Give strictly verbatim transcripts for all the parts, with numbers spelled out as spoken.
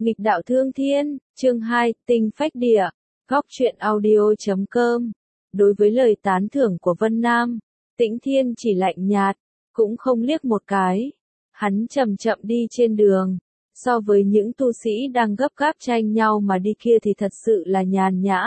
Nghịch đạo thương thiên, chương hai, tinh phách địa, góc truyện audio chấm com. Đối với lời tán thưởng của Vân Nam, Tĩnh Thiên chỉ lạnh nhạt, cũng không liếc một cái. Hắn chậm chậm đi trên đường, so với những tu sĩ đang gấp gáp tranh nhau mà đi kia thì thật sự là nhàn nhã.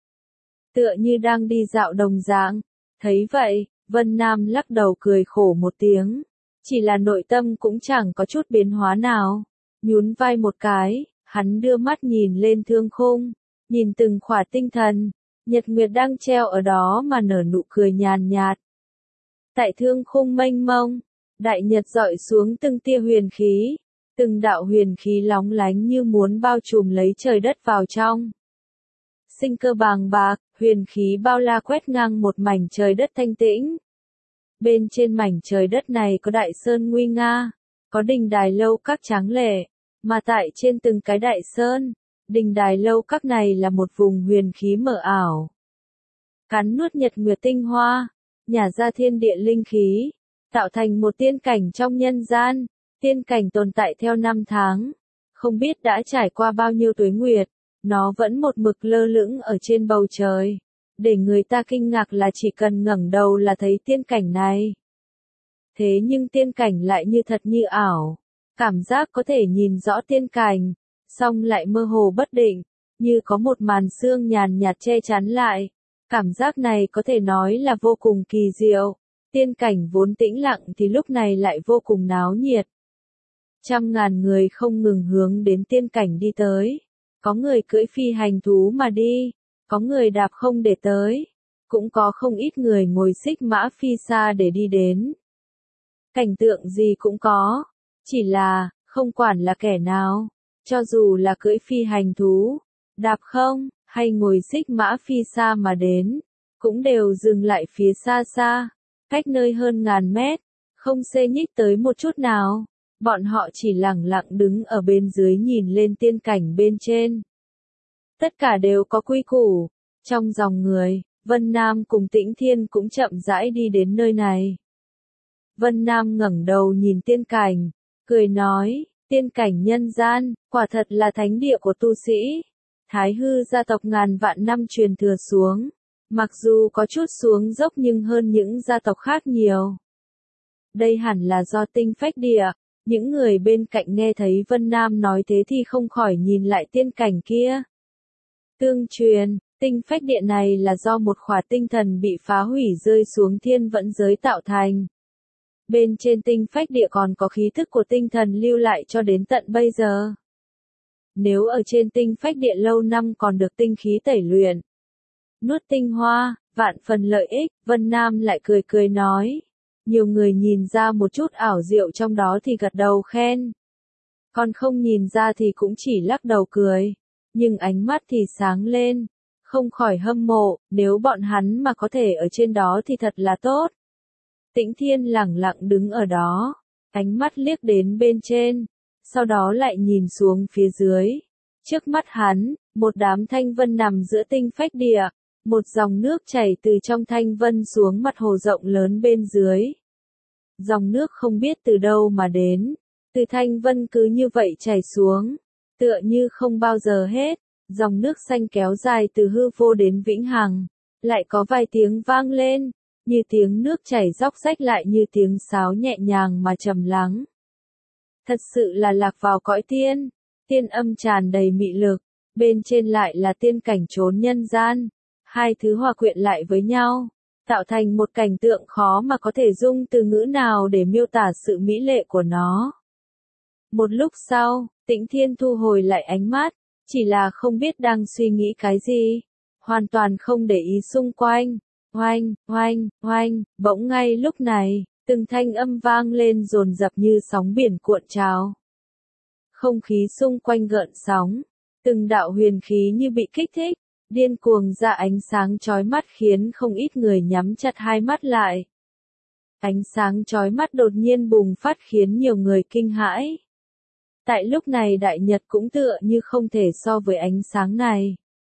Tựa như đang đi dạo đồng dạng. Thấy vậy, Vân Nam lắc đầu cười khổ một tiếng. Chỉ là nội tâm cũng chẳng có chút biến hóa nào. Nhún vai một cái, hắn đưa mắt nhìn lên thương khung, nhìn từng khỏa tinh thần, nhật nguyệt đang treo ở đó mà nở nụ cười nhàn nhạt. Tại thương khung mênh mông, đại nhật dọi xuống từng tia huyền khí, từng đạo huyền khí lóng lánh như muốn bao trùm lấy trời đất vào trong. Sinh cơ bàng bạc, huyền khí bao la quét ngang một mảnh trời đất thanh tĩnh. Bên trên mảnh trời đất này có đại sơn nguy nga, có đình đài lâu các tráng lệ, mà tại trên từng cái đại sơn, đình đài lâu các này là một vùng huyền khí mờ ảo. Cắn nuốt nhật nguyệt tinh hoa, nhả ra thiên địa linh khí, tạo thành một tiên cảnh trong nhân gian, tiên cảnh tồn tại theo năm tháng, không biết đã trải qua bao nhiêu tuế nguyệt, nó vẫn một mực lơ lửng ở trên bầu trời, để người ta kinh ngạc là chỉ cần ngẩng đầu là thấy tiên cảnh này. Thế nhưng tiên cảnh lại như thật như ảo, cảm giác có thể nhìn rõ tiên cảnh, song lại mơ hồ bất định, như có một màn sương nhàn nhạt che chắn lại. Cảm giác này có thể nói là vô cùng kỳ diệu, tiên cảnh vốn tĩnh lặng thì lúc này lại vô cùng náo nhiệt. Trăm ngàn người không ngừng hướng đến tiên cảnh đi tới, có người cưỡi phi hành thú mà đi, có người đạp không để tới, cũng có không ít người ngồi xích mã phi xa để đi đến. Cảnh tượng gì cũng có, chỉ là, không quản là kẻ nào, cho dù là cưỡi phi hành thú, đạp không, hay ngồi xích mã phi xa mà đến, cũng đều dừng lại phía xa xa, cách nơi hơn ngàn mét, không xê nhích tới một chút nào, bọn họ chỉ lẳng lặng đứng ở bên dưới nhìn lên tiên cảnh bên trên. Tất cả đều có quy củ, trong dòng người, Vân Nam cùng Tĩnh Thiên cũng chậm rãi đi đến nơi này. Vân Nam ngẩng đầu nhìn tiên cảnh, cười nói, tiên cảnh nhân gian, quả thật là thánh địa của tu sĩ. Thái hư gia tộc ngàn vạn năm truyền thừa xuống, mặc dù có chút xuống dốc nhưng hơn những gia tộc khác nhiều. Đây hẳn là do tinh phách địa, những người bên cạnh nghe thấy Vân Nam nói thế thì không khỏi nhìn lại tiên cảnh kia. Tương truyền, tinh phách địa này là do một khỏa tinh thần bị phá hủy rơi xuống thiên vẫn giới tạo thành. Bên trên tinh phách địa còn có khí thức của tinh thần lưu lại cho đến tận bây giờ. Nếu ở trên tinh phách địa lâu năm còn được tinh khí tẩy luyện, nuốt tinh hoa, vạn phần lợi ích, Vân Nam lại cười cười nói. Nhiều người nhìn ra một chút ảo diệu trong đó thì gật đầu khen. Còn không nhìn ra thì cũng chỉ lắc đầu cười, nhưng ánh mắt thì sáng lên, không khỏi hâm mộ, nếu bọn hắn mà có thể ở trên đó thì thật là tốt. Tĩnh Thiên lẳng lặng đứng ở đó, ánh mắt liếc đến bên trên, sau đó lại nhìn xuống phía dưới. Trước mắt hắn, một đám thanh vân nằm giữa tinh phách địa, một dòng nước chảy từ trong thanh vân xuống mặt hồ rộng lớn bên dưới. Dòng nước không biết từ đâu mà đến, từ thanh vân cứ như vậy chảy xuống, tựa như không bao giờ hết, dòng nước xanh kéo dài từ hư vô đến vĩnh hằng, lại có vài tiếng vang lên, như tiếng nước chảy róc rách lại như tiếng sáo nhẹ nhàng mà trầm lắng. Thật sự là lạc vào cõi tiên, tiên âm tràn đầy mị lực, bên trên lại là tiên cảnh trốn nhân gian, hai thứ hòa quyện lại với nhau, tạo thành một cảnh tượng khó mà có thể dùng từ ngữ nào để miêu tả sự mỹ lệ của nó. Một lúc sau, Tĩnh Thiên thu hồi lại ánh mắt, chỉ là không biết đang suy nghĩ cái gì, hoàn toàn không để ý xung quanh. Oanh, oanh, oanh, bỗng ngay lúc này, từng thanh âm vang lên dồn dập như sóng biển cuộn trào. Không khí xung quanh gợn sóng, từng đạo huyền khí như bị kích thích, điên cuồng ra ánh sáng chói mắt khiến không ít người nhắm chặt hai mắt lại. Ánh sáng chói mắt đột nhiên bùng phát khiến nhiều người kinh hãi. Tại lúc này đại nhật cũng tựa như không thể so với ánh sáng này.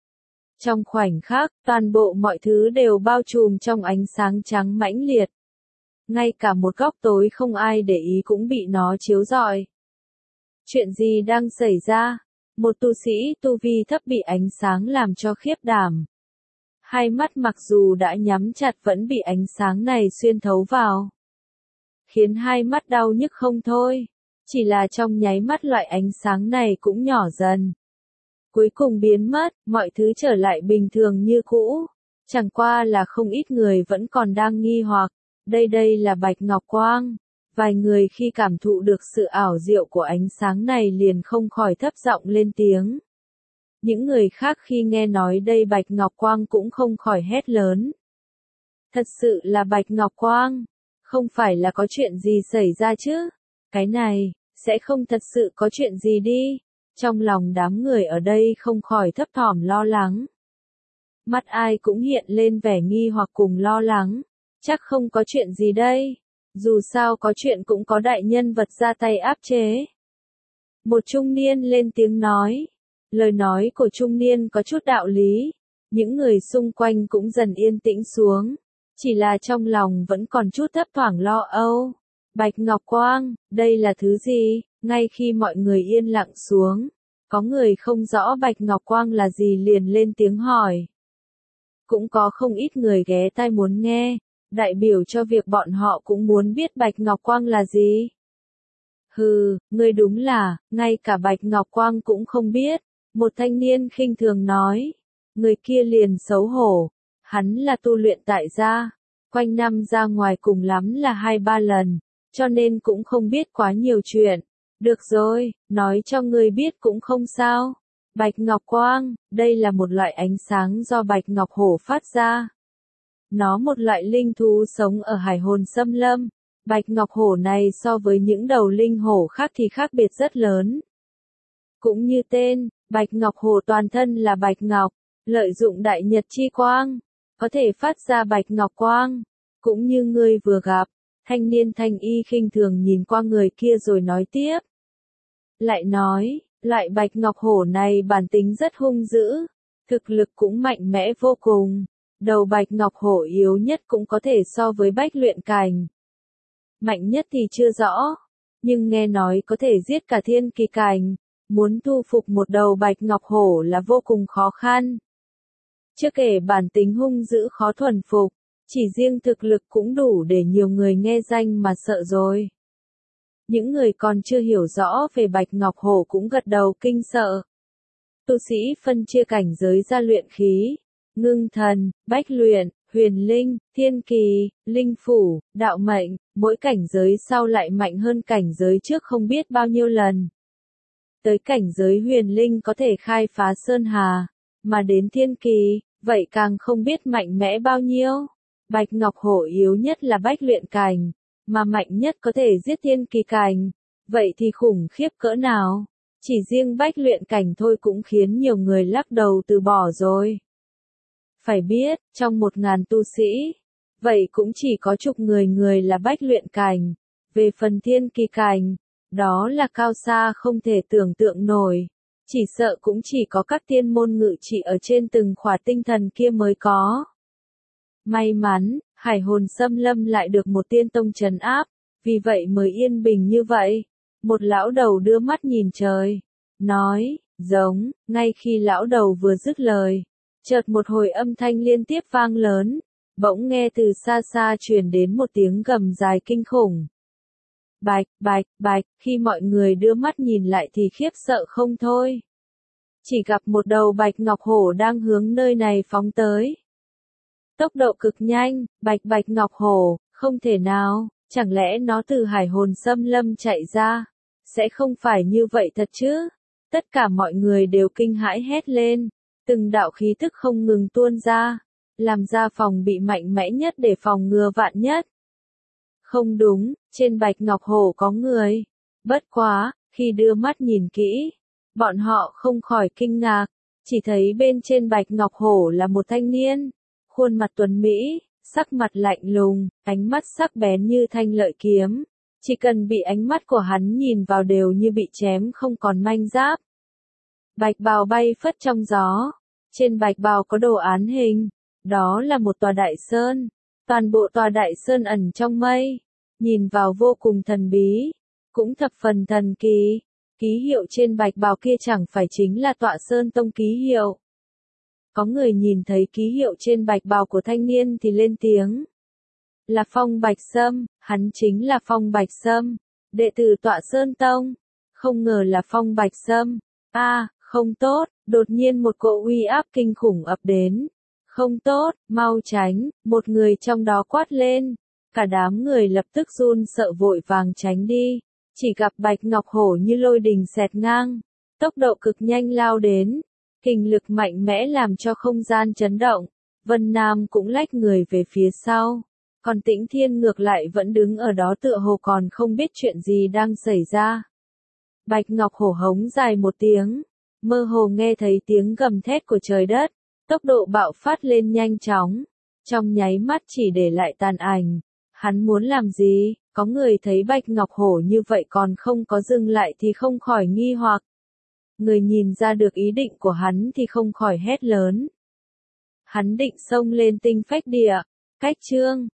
Trong khoảnh khắc, toàn bộ mọi thứ đều bao trùm trong ánh sáng trắng mãnh liệt. Ngay cả một góc tối không ai để ý cũng bị nó chiếu rọi. Chuyện gì đang xảy ra? Một tu sĩ tu vi thấp bị ánh sáng làm cho khiếp đảm. Hai mắt mặc dù đã nhắm chặt vẫn bị ánh sáng này xuyên thấu vào, khiến hai mắt đau nhức không thôi. Chỉ là trong nháy mắt loại ánh sáng này cũng nhỏ dần, cuối cùng biến mất, mọi thứ trở lại bình thường như cũ. Chẳng qua là không ít người vẫn còn đang nghi hoặc, đây đây là bạch ngọc quang. Vài người khi cảm thụ được sự ảo diệu của ánh sáng này liền không khỏi thấp giọng lên tiếng. Những người khác khi nghe nói đây bạch ngọc quang cũng không khỏi hét lớn. Thật sự là bạch ngọc quang, không phải là có chuyện gì xảy ra chứ? Cái này, sẽ không thật sự có chuyện gì đi. Trong lòng đám người ở đây không khỏi thấp thỏm lo lắng. Mắt ai cũng hiện lên vẻ nghi hoặc cùng lo lắng. Chắc không có chuyện gì đây. Dù sao có chuyện cũng có đại nhân vật ra tay áp chế. Một trung niên lên tiếng nói. Lời nói của trung niên có chút đạo lý. Những người xung quanh cũng dần yên tĩnh xuống. Chỉ là trong lòng vẫn còn chút thấp thoảng lo âu. Bạch ngọc quang, đây là thứ gì? Ngay khi mọi người yên lặng xuống, có người không rõ bạch ngọc quang là gì liền lên tiếng hỏi. Cũng có không ít người ghé tai muốn nghe, đại biểu cho việc bọn họ cũng muốn biết bạch ngọc quang là gì. Hừ, ngươi đúng là, ngay cả bạch ngọc quang cũng không biết. Một thanh niên khinh thường nói. Người kia liền xấu hổ. Hắn là tu luyện tại gia, quanh năm ra ngoài cùng lắm là hai ba lần, cho nên cũng không biết quá nhiều chuyện. Được rồi, nói cho ngươi biết cũng không sao. Bạch ngọc quang, đây là một loại ánh sáng do bạch ngọc hổ phát ra. Nó một loại linh thú sống ở hải hồn xâm lâm. Bạch ngọc hổ này so với những đầu linh hổ khác thì khác biệt rất lớn. Cũng như tên, bạch ngọc hổ toàn thân là bạch ngọc, lợi dụng đại nhật chi quang, có thể phát ra bạch ngọc quang. Cũng như ngươi vừa gặp, thanh niên thanh y khinh thường nhìn qua người kia rồi nói tiếp. Lại nói, loại bạch ngọc hổ này bản tính rất hung dữ, thực lực cũng mạnh mẽ vô cùng. Đầu bạch ngọc hổ yếu nhất cũng có thể so với bách luyện cành. Mạnh nhất thì chưa rõ, nhưng nghe nói có thể giết cả thiên kỳ cành. Muốn thu phục một đầu bạch ngọc hổ là vô cùng khó khăn. Chưa kể bản tính hung dữ khó thuần phục, chỉ riêng thực lực cũng đủ để nhiều người nghe danh mà sợ rồi. Những người còn chưa hiểu rõ về bạch ngọc hổ cũng gật đầu kinh sợ. Tu sĩ phân chia cảnh giới ra luyện khí, ngưng thần, bách luyện, huyền linh, thiên kỳ, linh phủ, đạo mệnh, mỗi cảnh giới sau lại mạnh hơn cảnh giới trước không biết bao nhiêu lần. Tới cảnh giới huyền linh có thể khai phá sơn hà, mà đến thiên kỳ, vậy càng không biết mạnh mẽ bao nhiêu. Bạch ngọc hổ yếu nhất là bách luyện cành, mà mạnh nhất có thể giết thiên kỳ cành, vậy thì khủng khiếp cỡ nào. Chỉ riêng bách luyện cảnh thôi cũng khiến nhiều người lắc đầu từ bỏ rồi. Phải biết, trong một ngàn tu sĩ, vậy cũng chỉ có chục người người là bách luyện cảnh. Về phần thiên kỳ cành, đó là cao xa không thể tưởng tượng nổi. Chỉ sợ cũng chỉ có các tiên môn ngự trị ở trên từng khỏa tinh thần kia mới có. May mắn, hải hồn xâm lâm lại được một tiên tông trấn áp, vì vậy mới yên bình như vậy. Một lão đầu đưa mắt nhìn trời, nói, giống, ngay khi lão đầu vừa dứt lời, chợt một hồi âm thanh liên tiếp vang lớn, bỗng nghe từ xa xa truyền đến một tiếng gầm dài kinh khủng. Bạch, bạch, bạch, khi mọi người đưa mắt nhìn lại thì khiếp sợ không thôi. Chỉ gặp một đầu bạch ngọc hổ đang hướng nơi này phóng tới. Tốc độ cực nhanh, bạch bạch ngọc hổ, không thể nào, chẳng lẽ nó từ hải hồn xâm lâm chạy ra? Sẽ không phải như vậy thật chứ? Tất cả mọi người đều kinh hãi hét lên, từng đạo khí tức không ngừng tuôn ra, làm ra phòng bị mạnh mẽ nhất để phòng ngừa vạn nhất. Không đúng, trên bạch ngọc hổ có người. Bất quá, khi đưa mắt nhìn kỹ, bọn họ không khỏi kinh ngạc, chỉ thấy bên trên bạch ngọc hổ là một thanh niên, khuôn mặt tuấn mỹ, sắc mặt lạnh lùng, ánh mắt sắc bén như thanh lợi kiếm, chỉ cần bị ánh mắt của hắn nhìn vào đều như bị chém không còn manh giáp. Bạch bào bay phất trong gió, trên bạch bào có đồ án hình, đó là một tòa đại sơn, toàn bộ tòa đại sơn ẩn trong mây, nhìn vào vô cùng thần bí, cũng thập phần thần kỳ. ký hiệu trên bạch bào kia chẳng phải chính là Tọa Sơn Tông ký hiệu. Có người nhìn thấy ký hiệu trên bạch bào của thanh niên thì lên tiếng. Là Phong Bạch Sâm, hắn chính là Phong Bạch Sâm, đệ tử Tọa Sơn Tông. Không ngờ là Phong Bạch Sâm. A, à, không tốt, đột nhiên một cỗ uy áp kinh khủng ập đến. Không tốt, mau tránh, một người trong đó quát lên. Cả đám người lập tức run sợ vội vàng tránh đi. Chỉ gặp Bạch Ngọc Hổ như lôi đình xẹt ngang, tốc độ cực nhanh lao đến, kình lực mạnh mẽ làm cho không gian chấn động. Vân Nam cũng lách người về phía sau, còn Tĩnh Thiên ngược lại vẫn đứng ở đó tựa hồ còn không biết chuyện gì đang xảy ra. Bạch Ngọc Hổ hống dài một tiếng, mơ hồ nghe thấy tiếng gầm thét của trời đất, tốc độ bạo phát lên nhanh chóng, trong nháy mắt chỉ để lại tàn ảnh. Hắn muốn làm gì? Có người thấy Bạch Ngọc Hổ như vậy còn không có dừng lại thì không khỏi nghi hoặc. Người nhìn ra được ý định của hắn thì không khỏi hét lớn. Hắn định xông lên Tinh Phách Địa. Cách chương